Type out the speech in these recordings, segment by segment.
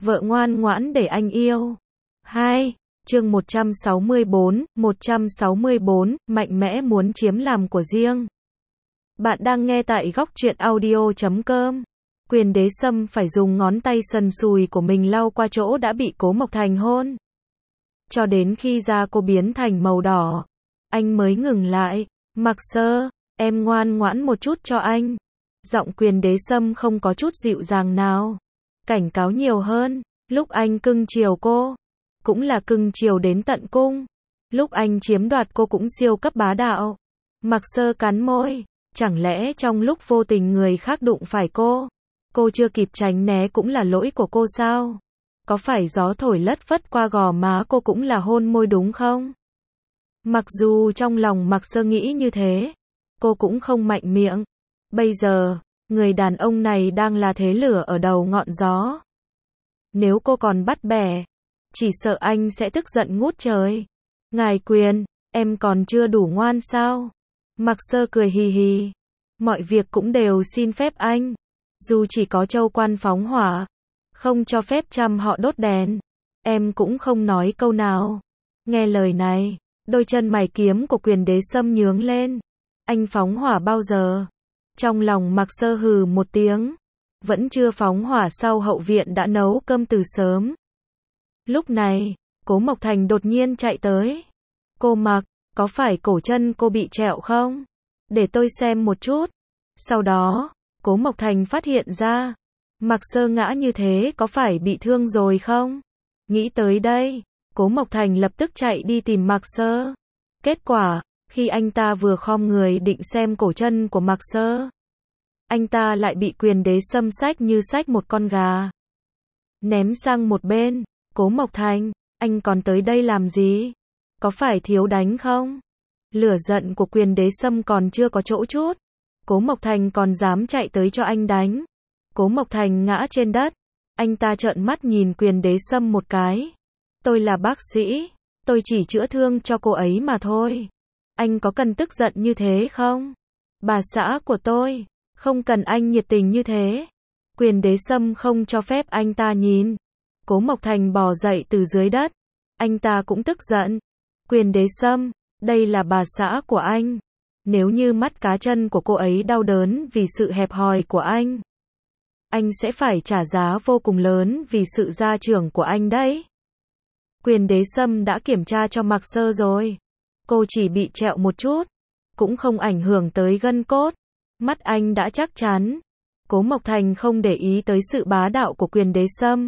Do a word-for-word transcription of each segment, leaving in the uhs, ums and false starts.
Vợ ngoan ngoãn để anh yêu. hai. Chương một trăm sáu mươi bốn, một trăm sáu mươi bốn, mạnh mẽ muốn chiếm làm của riêng. Bạn đang nghe tại góc truyện audio chấm com. Quyền Đế Sâm phải dùng ngón tay sần sùi của mình lau qua chỗ đã bị Cố Mộc Thành hôn. Cho đến khi da cô biến thành màu đỏ, anh mới ngừng lại. Mạc Sơ, em ngoan ngoãn một chút cho anh. Giọng Quyền Đế Sâm không có chút dịu dàng nào. Cảnh cáo nhiều hơn, lúc anh cưng chiều cô, cũng là cưng chiều đến tận cung. Lúc anh chiếm đoạt cô cũng siêu cấp bá đạo. Mạc Sơ cắn môi, chẳng lẽ trong lúc vô tình người khác đụng phải cô, cô chưa kịp tránh né cũng là lỗi của cô sao? Có phải gió thổi lất phất qua gò má cô cũng là hôn môi đúng không? Mặc dù trong lòng Mạc Sơ nghĩ như thế, cô cũng không mạnh miệng. Bây giờ, người đàn ông này đang là thế lửa ở đầu ngọn gió. Nếu cô còn bắt bẻ, chỉ sợ anh sẽ tức giận ngút trời. Ngài Quyền, em còn chưa đủ ngoan sao? Mạc Sơ cười hì hì. Mọi việc cũng đều xin phép anh. Dù chỉ có châu quan phóng hỏa, không cho phép trăm họ đốt đèn, em cũng không nói câu nào. Nghe lời này, đôi chân mày kiếm của Quyền Đế Sâm nhướng lên. Anh phóng hỏa bao giờ? Trong lòng Mạc Sơ hừ một tiếng. Vẫn chưa phóng hỏa sao hậu viện đã nấu cơm từ sớm. Lúc này, Cố Mộc Thành đột nhiên chạy tới. Cô Mạc, có phải cổ chân cô bị trẹo không? Để tôi xem một chút. Sau đó, Cố Mộc Thành phát hiện ra, Mạc Sơ ngã như thế có phải bị thương rồi không? Nghĩ tới đây, Cố Mộc Thành lập tức chạy đi tìm Mạc Sơ. Kết quả, khi anh ta vừa khom người định xem cổ chân của Mạc Sơ, anh ta lại bị Quyền Đế Sâm xách như xách một con gà, ném sang một bên. Cố Mộc Thành, anh còn tới đây làm gì? Có phải thiếu đánh không? Lửa giận của Quyền Đế Sâm còn chưa có chỗ chút, Cố Mộc Thành còn dám chạy tới cho anh đánh. Cố Mộc Thành ngã trên đất, anh ta trợn mắt nhìn Quyền Đế Sâm một cái. Tôi là bác sĩ, tôi chỉ chữa thương cho cô ấy mà thôi. Anh có cần tức giận như thế không? Bà xã của tôi, không cần anh nhiệt tình như thế. Quyền Đế Sâm không cho phép anh ta nhìn. Cố Mộc Thành bò dậy từ dưới đất. Anh ta cũng tức giận. Quyền Đế Sâm, đây là bà xã của anh. Nếu như mắt cá chân của cô ấy đau đớn vì sự hẹp hòi của anh, anh sẽ phải trả giá vô cùng lớn vì sự gia trưởng của anh đấy. Quyền Đế Sâm đã kiểm tra cho Mạc Sơ rồi. Cô chỉ bị trẹo một chút, cũng không ảnh hưởng tới gân cốt. Mắt anh đã chắc chắn. Cố Mộc Thành không để ý tới sự bá đạo của Quyền Đế Sâm.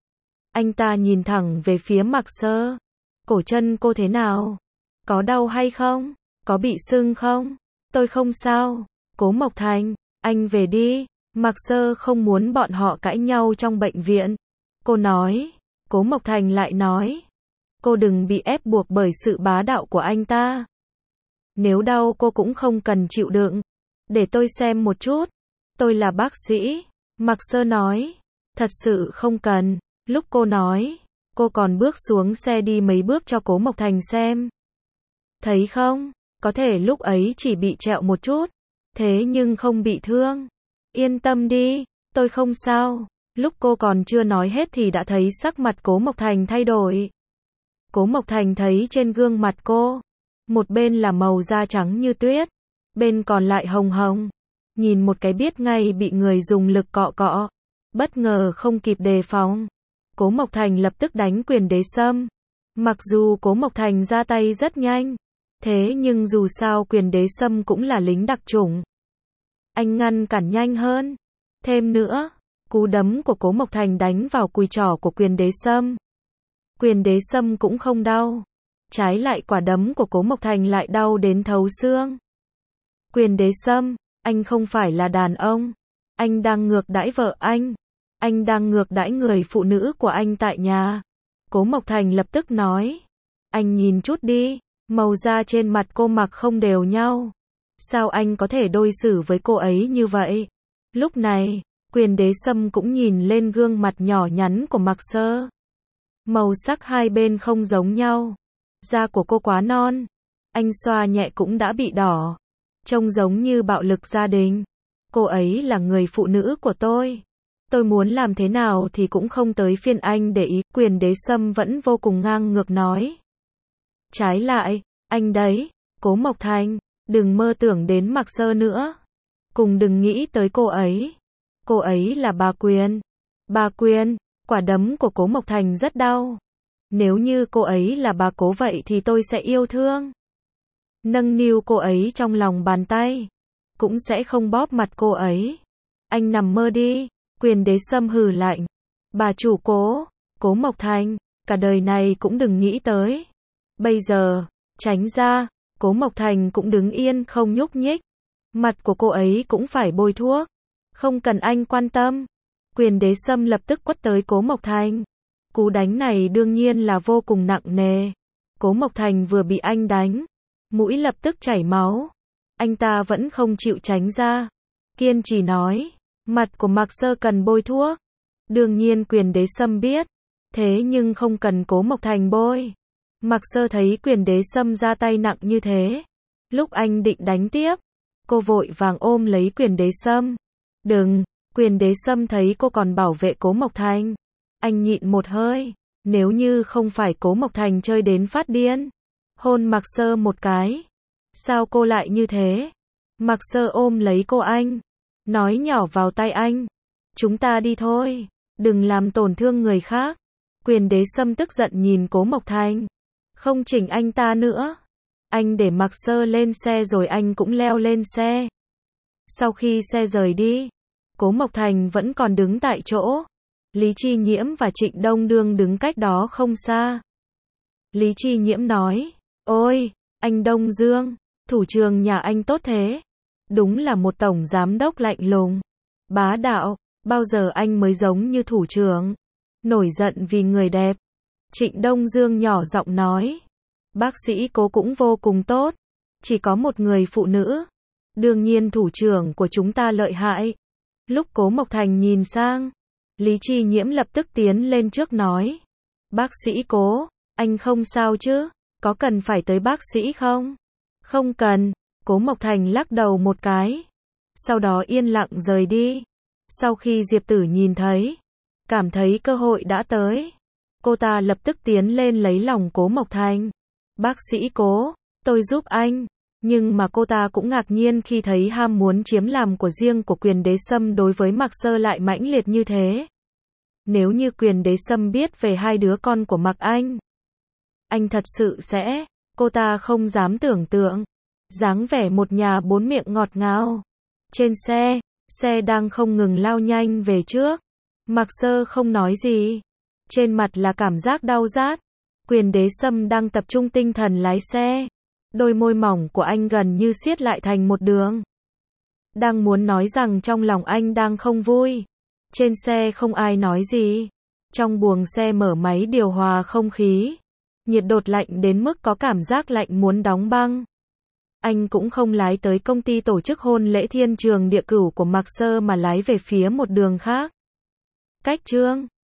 Anh ta nhìn thẳng về phía Mạc Sơ. Cổ chân cô thế nào? Có đau hay không? Có bị sưng không? Tôi không sao. Cố Mộc Thành, anh về đi. Mạc Sơ không muốn bọn họ cãi nhau trong bệnh viện. Cô nói. Cố Mộc Thành lại nói. Cô đừng bị ép buộc bởi sự bá đạo của anh ta. Nếu đau cô cũng không cần chịu đựng. Để tôi xem một chút. Tôi là bác sĩ. Mạc Sơ nói. Thật sự không cần. Lúc cô nói, cô còn bước xuống xe đi mấy bước cho Cố Mộc Thành xem. Thấy không? Có thể lúc ấy chỉ bị trẹo một chút. Thế nhưng không bị thương. Yên tâm đi, tôi không sao. Lúc cô còn chưa nói hết thì đã thấy sắc mặt Cố Mộc Thành thay đổi. Cố Mộc Thành thấy trên gương mặt cô, một bên là màu da trắng như tuyết, bên còn lại hồng hồng. Nhìn một cái biết ngay bị người dùng lực cọ cọ. Bất ngờ không kịp đề phòng, Cố Mộc Thành lập tức đánh Quyền Đế Sâm. Mặc dù Cố Mộc Thành ra tay rất nhanh, thế nhưng dù sao Quyền Đế Sâm cũng là lính đặc chủng. Anh ngăn cản nhanh hơn. Thêm nữa, cú đấm của Cố Mộc Thành đánh vào cùi trỏ của Quyền Đế Sâm. Quyền Đế Sâm cũng không đau. Trái lại quả đấm của Cố Mộc Thành lại đau đến thấu xương. Quyền Đế Sâm, anh không phải là đàn ông. Anh đang ngược đãi vợ anh. Anh đang ngược đãi người phụ nữ của anh tại nhà. Cố Mộc Thành lập tức nói. Anh nhìn chút đi, màu da trên mặt cô mặc không đều nhau. Sao anh có thể đối xử với cô ấy như vậy? Lúc này, Quyền Đế Sâm cũng nhìn lên gương mặt nhỏ nhắn của Mạc Sơ. Màu sắc hai bên không giống nhau. Da của cô quá non. Anh xoa nhẹ cũng đã bị đỏ. Trông giống như bạo lực gia đình. Cô ấy là người phụ nữ của tôi. Tôi muốn làm thế nào thì cũng không tới phiên anh để ý, Quyền Đế Sâm vẫn vô cùng ngang ngược nói. Trái lại, anh đấy, Cố Mộc Thành, đừng mơ tưởng đến Mạc Sơ nữa. Cùng đừng nghĩ tới cô ấy. Cô ấy là bà Quyền. Bà Quyền, quả đấm của Cố Mộc Thành rất đau. Nếu như cô ấy là bà Cố vậy thì tôi sẽ yêu thương. Nâng niu cô ấy trong lòng bàn tay. Cũng sẽ không bóp mặt cô ấy. Anh nằm mơ đi. Quyền Đế Sâm hừ lạnh. Bà chủ Cố, Cố Mộc Thành, cả đời này cũng đừng nghĩ tới. Bây giờ, tránh ra. Cố Mộc Thành cũng đứng yên không nhúc nhích. Mặt của cô ấy cũng phải bôi thuốc. Không cần anh quan tâm. Quyền Đế Sâm lập tức quất tới Cố Mộc Thành. Cú đánh này đương nhiên là vô cùng nặng nề. Cố Mộc Thành vừa bị anh đánh, mũi lập tức chảy máu. Anh ta vẫn không chịu tránh ra. Kiên trì nói, mặt của Mạc Sơ cần bôi thuốc. Đương nhiên Quyền Đế Sâm biết. Thế nhưng không cần Cố Mộc Thành bôi. Mạc Sơ thấy Quyền Đế Sâm ra tay nặng như thế. Lúc anh định đánh tiếp, cô vội vàng ôm lấy Quyền Đế Sâm. Đừng, Quyền Đế Sâm thấy cô còn bảo vệ Cố Mộc Thành. Anh nhịn một hơi. Nếu như không phải Cố Mộc Thành chơi đến phát điên. Hôn Mạc Sơ một cái. Sao cô lại như thế? Mạc Sơ ôm lấy cô anh. Nói nhỏ vào tai anh. Chúng ta đi thôi. Đừng làm tổn thương người khác. Quyền Đế Sâm tức giận nhìn Cố Mộc Thành. Không chỉnh anh ta nữa. Anh để Mạc Sơ lên xe rồi anh cũng leo lên xe. Sau khi xe rời đi, Cố Mộc Thành vẫn còn đứng tại chỗ. Lý Chi Nhiễm và Trịnh Đông Đương đứng cách đó không xa. Lý Chi Nhiễm nói, ôi, anh Đông Dương, thủ trưởng nhà anh tốt thế. Đúng là một tổng giám đốc lạnh lùng, bá đạo, bao giờ anh mới giống như thủ trưởng. Nổi giận vì người đẹp. Trịnh Đông Dương nhỏ giọng nói, bác sĩ Cố cũng vô cùng tốt. Chỉ có một người phụ nữ. Đương nhiên thủ trưởng của chúng ta lợi hại. Lúc Cố Mộc Thành nhìn sang, Lý Chi Nhiễm lập tức tiến lên trước nói, bác sĩ Cố, anh không sao chứ? Có cần phải tới bác sĩ không? Không cần. Cố Mộc Thành lắc đầu một cái. Sau đó yên lặng rời đi. Sau khi Diệp Tử nhìn thấy, cảm thấy cơ hội đã tới, cô ta lập tức tiến lên lấy lòng Cố Mộc Thành. Bác sĩ Cố, tôi giúp anh. Nhưng mà cô ta cũng ngạc nhiên khi thấy ham muốn chiếm làm của riêng của Quyền Đế Sâm đối với Mạc Sơ lại mãnh liệt như thế. Nếu như Quyền Đế Sâm biết về hai đứa con của Mạc Anh, anh thật sự sẽ, cô ta không dám tưởng tượng. Dáng vẻ một nhà bốn miệng ngọt ngào. Trên xe, xe đang không ngừng lao nhanh về trước. Mạc Sơ không nói gì. Trên mặt là cảm giác đau rát. Quyền Đế Sâm đang tập trung tinh thần lái xe. Đôi môi mỏng của anh gần như siết lại thành một đường. Đang muốn nói rằng trong lòng anh đang không vui. Trên xe không ai nói gì. Trong buồng xe mở máy điều hòa không khí. Nhiệt đột lạnh đến mức có cảm giác lạnh muốn đóng băng. Anh cũng không lái tới công ty tổ chức hôn lễ thiên trường địa cửu của Mạc Sơ mà lái về phía một đường khác. Cách Trương